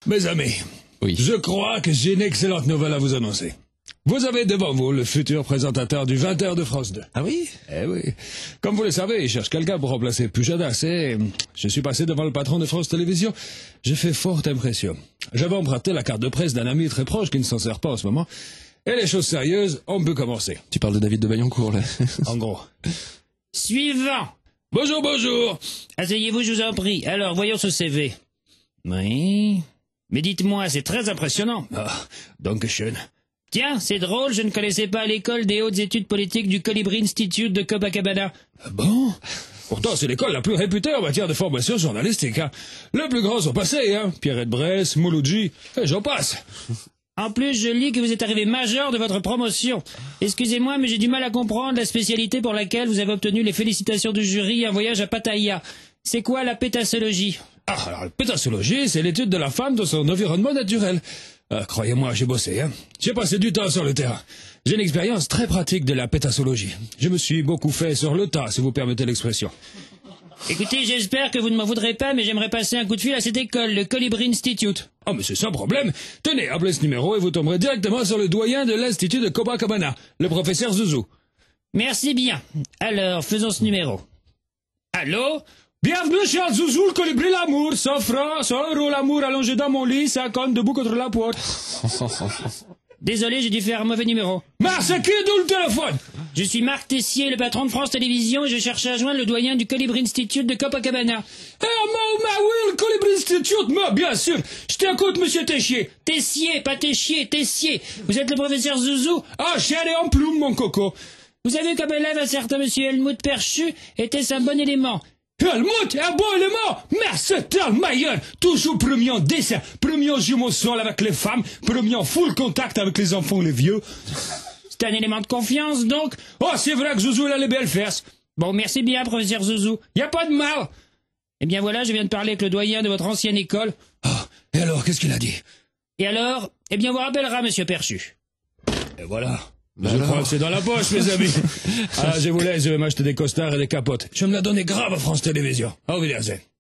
Mes amis, Oui. je crois que j'ai une excellente nouvelle à vous annoncer. Vous avez devant vous le futur présentateur du 20h de France 2. Ah oui? Eh oui. Comme vous le savez, il cherche quelqu'un pour remplacer Pujadas et je suis passé devant le patron de France Télévisions. J'ai fait forte impression. J'avais emprunté la carte de presse d'un ami très proche qui ne s'en sert pas en ce moment. Et les choses sérieuses, on peut commencer. Tu parles de David de Bayancourt, là. En gros. Suivant. Bonjour, bonjour. Asseyez-vous, je vous en prie. Alors, voyons ce CV. Oui. Mais dites-moi, c'est très impressionnant. Ah, Dankeschön. Tiens, c'est drôle, je ne connaissais pas l'école des hautes études politiques du Colibri Institute de Copacabana. Ah bon? Pourtant, c'est l'école la plus réputée en matière de formation journalistique. Hein. Les plus grands sont passés, hein. Pierrette Bresse, Mouloudji, et j'en passe. En plus, je lis que vous êtes arrivé major de votre promotion. Excusez-moi, mais j'ai du mal à comprendre la spécialité pour laquelle vous avez obtenu les félicitations du jury, un voyage à Pattaya. C'est quoi la pétassologie? Ah, alors la pétassologie, c'est l'étude de la femme dans son environnement naturel. Croyez-moi, j'ai bossé, hein. J'ai passé du temps sur le terrain. J'ai une expérience très pratique de la pétassologie. Je me suis beaucoup fait sur le tas, si vous permettez l'expression. Écoutez, j'espère que vous ne m'en voudrez pas, mais j'aimerais passer un coup de fil à cette école, le Colibri Institute. Oh, mais c'est sans problème. Tenez, appelez ce numéro et vous tomberez directement sur le doyen de l'Institut de Copacabana, le professeur Zouzou. Merci bien. Alors, faisons ce numéro. Allô? Bienvenue chez Zouzou, le colibri l'amour. 100 francs, 100 euros l'amour allongé dans mon lit, 50 debout contre la porte. Désolé, j'ai dû faire un mauvais numéro. Marc, c'est qui d'où le téléphone? Je suis Marc Tessier, le patron de France Télévisions, et je cherche à joindre le doyen du Colibri Institute de Copacabana. Eh, oui, le colibri institute, moi, bien sûr. Je t'écoute, monsieur Tessier. Tessier, pas Tessier, Tessier. Vous êtes le professeur Zouzou? Ah, chair et en plume, mon coco. Vous avez comme élève un certain monsieur Helmut Perchu. Était-ce un bon élément? Helmut, un bon élément. Merci, meilleur. Toujours premier en dessin, premier en jumeau sol avec les femmes, premier en full contact avec les enfants et les vieux. C'est un élément de confiance, donc? Oh, c'est vrai que Zouzou, il a les belles fesses. Bon, merci bien, professeur Zouzou. Y a pas de mal. Eh bien voilà, je viens de parler avec le doyen de votre ancienne école. Ah, et alors, qu'est-ce qu'il a dit? Et alors? Eh bien, on vous rappellera, monsieur Perchu. Et voilà. Je crois que c'est dans la poche, mes amis. Ah, je vous laisse, je vais m'acheter des costards et des capotes. Je me la donner grave à France Télévisions. Au Wiedersehen.